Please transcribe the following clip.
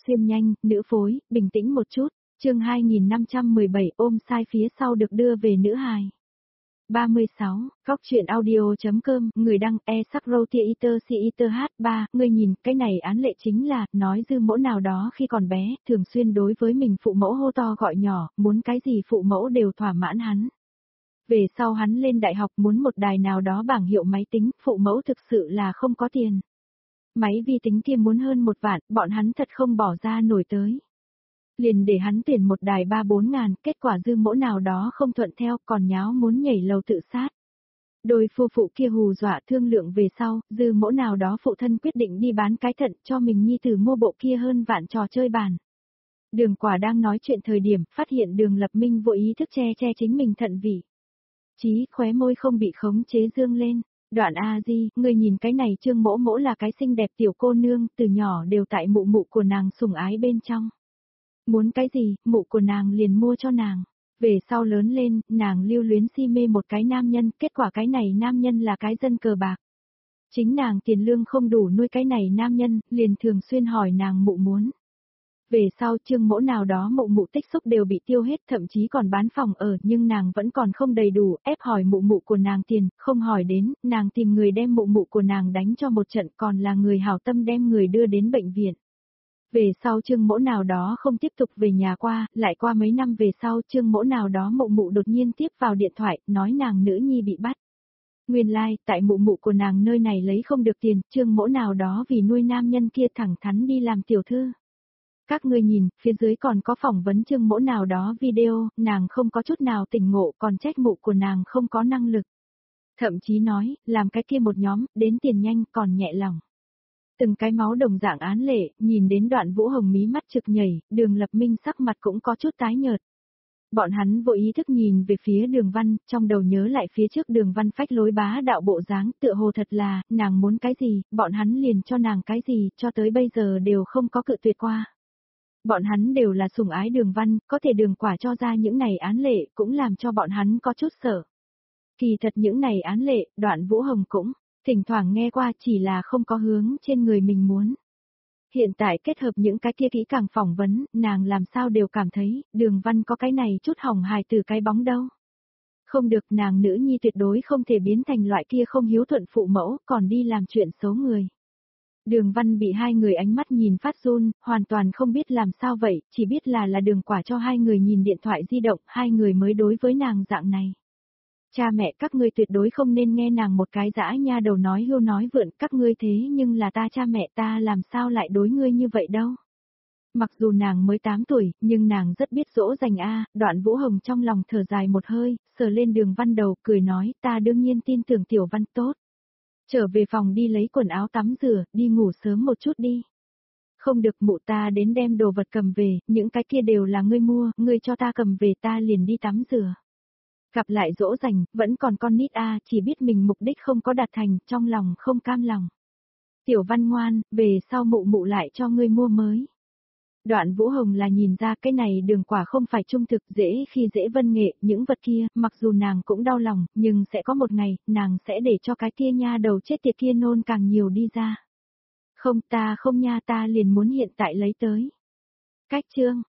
xuyên nhanh, nữ phối, bình tĩnh một chút, chương 2517 ôm sai phía sau được đưa về nữ hài. 36, Góc truyện audio.com, người đăng e-sắc-rô-tia-iter-si-iter-h3, ngươi nhìn, cái này án lệ chính là, nói dư mẫu nào đó khi còn bé, thường xuyên đối với mình phụ mẫu hô to gọi nhỏ, muốn cái gì phụ mẫu đều thỏa mãn hắn. Về sau hắn lên đại học muốn một đài nào đó bảng hiệu máy tính, phụ mẫu thực sự là không có tiền. Máy vi tính kia muốn hơn 1 vạn, bọn hắn thật không bỏ ra nổi tới. Liền để hắn tuyển một đài 3-4 ngàn, kết quả dư mẫu nào đó không thuận theo, còn nháo muốn nhảy lầu tự sát. Đôi phu phụ kia hù dọa thương lượng về sau, dư mẫu nào đó phụ thân quyết định đi bán cái thận cho mình nhi tử mua bộ kia hơn vạn trò chơi bàn. Đường Quả đang nói chuyện thời điểm, phát hiện Đường Lập Minh vô ý thức che chính mình thận vị. Chí khóe môi không bị khống chế dương lên. Đoạn A Di, ngươi nhìn cái này Trương Mỗ Mỗ là cái xinh đẹp tiểu cô nương, từ nhỏ đều tại mụ mụ của nàng sủng ái bên trong. Muốn cái gì, mụ của nàng liền mua cho nàng. Về sau lớn lên, nàng lưu luyến si mê một cái nam nhân, kết quả cái này nam nhân là cái dân cờ bạc. Chính nàng tiền lương không đủ nuôi cái này nam nhân, liền thường xuyên hỏi nàng mụ muốn. Về sau Trương Mỗ nào đó mụ tích xúc đều bị tiêu hết, thậm chí còn bán phòng ở, nhưng nàng vẫn còn không đầy đủ, ép hỏi mụ của nàng tiền, không hỏi đến, nàng tìm người đem mụ của nàng đánh cho một trận, còn là người hảo tâm đem người đưa đến bệnh viện. Về sau Trương Mỗ nào đó không tiếp tục về nhà qua, lại qua mấy năm về sau Trương Mỗ nào đó mụ đột nhiên tiếp vào điện thoại, nói nàng nữ nhi bị bắt. Nguyên lai, tại mụ của nàng nơi này lấy không được tiền, Trương Mỗ nào đó vì nuôi nam nhân kia thẳng thắn đi làm tiểu thư. Các ngươi nhìn, phía dưới còn có phỏng vấn Trương Mỗ nào đó video, nàng không có chút nào tỉnh ngộ, còn trách mụ của nàng không có năng lực. Thậm chí nói, làm cái kia một nhóm, đến tiền nhanh, còn nhẹ lòng. Từng cái máu đồng dạng án lệ, nhìn đến Đoạn Vũ Hồng mí mắt trực nhảy, Đường Lập Minh sắc mặt cũng có chút tái nhợt. Bọn hắn vô ý thức nhìn về phía Đường Văn, trong đầu nhớ lại phía trước Đường Văn phách lối bá đạo bộ dáng, tựa hồ thật là, nàng muốn cái gì, bọn hắn liền cho nàng cái gì, cho tới bây giờ đều không có cự tuyệt qua. Bọn hắn đều là sủng ái Đường Văn, có thể Đường Quả cho ra những này án lệ, cũng làm cho bọn hắn có chút sợ. Kỳ thật những này án lệ, Đoạn Vũ Hồng cũng thỉnh thoảng nghe qua, chỉ là không có hướng trên người mình muốn. Hiện tại kết hợp những cái kia kỹ càng phỏng vấn, nàng làm sao đều cảm thấy, Đường Văn có cái này chút hỏng hài từ cái bóng đâu. Không được, nàng nữ nhi tuyệt đối không thể biến thành loại kia không hiếu thuận phụ mẫu, còn đi làm chuyện xấu người. Đường Văn bị hai người ánh mắt nhìn phát run, hoàn toàn không biết làm sao vậy, chỉ biết là Đường Quả cho hai người nhìn điện thoại di động, hai người mới đối với nàng dạng này. Cha mẹ các ngươi tuyệt đối không nên nghe nàng một cái dã nha đầu nói hưu nói vượn, các ngươi thế nhưng là ta cha mẹ ta làm sao lại đối ngươi như vậy đâu. Mặc dù nàng mới 8 tuổi, nhưng nàng rất biết dỗ dành a. Đoạn Vũ Hồng trong lòng thở dài một hơi, sờ lên Đường Văn đầu, cười nói, ta đương nhiên tin tưởng Tiểu Văn tốt. Trở về phòng đi lấy quần áo tắm rửa, đi ngủ sớm một chút đi. Không được, mụ ta đến đem đồ vật cầm về, những cái kia đều là ngươi mua, ngươi cho ta cầm về ta liền đi tắm rửa. Gặp lại dỗ dành, vẫn còn con nít a, chỉ biết mình mục đích không có đạt thành, trong lòng không cam lòng. Tiểu Văn ngoan, về sau mụ lại cho ngươi mua mới. Đoạn Vũ Hồng là nhìn ra cái này Đường Quả không phải trung thực, dễ khi dễ Vân Nghệ, những vật kia, mặc dù nàng cũng đau lòng, nhưng sẽ có một ngày, nàng sẽ để cho cái kia nha đầu chết tiệt kia nôn càng nhiều đi ra. Không, ta không nha, ta liền muốn hiện tại lấy tới. Cách chương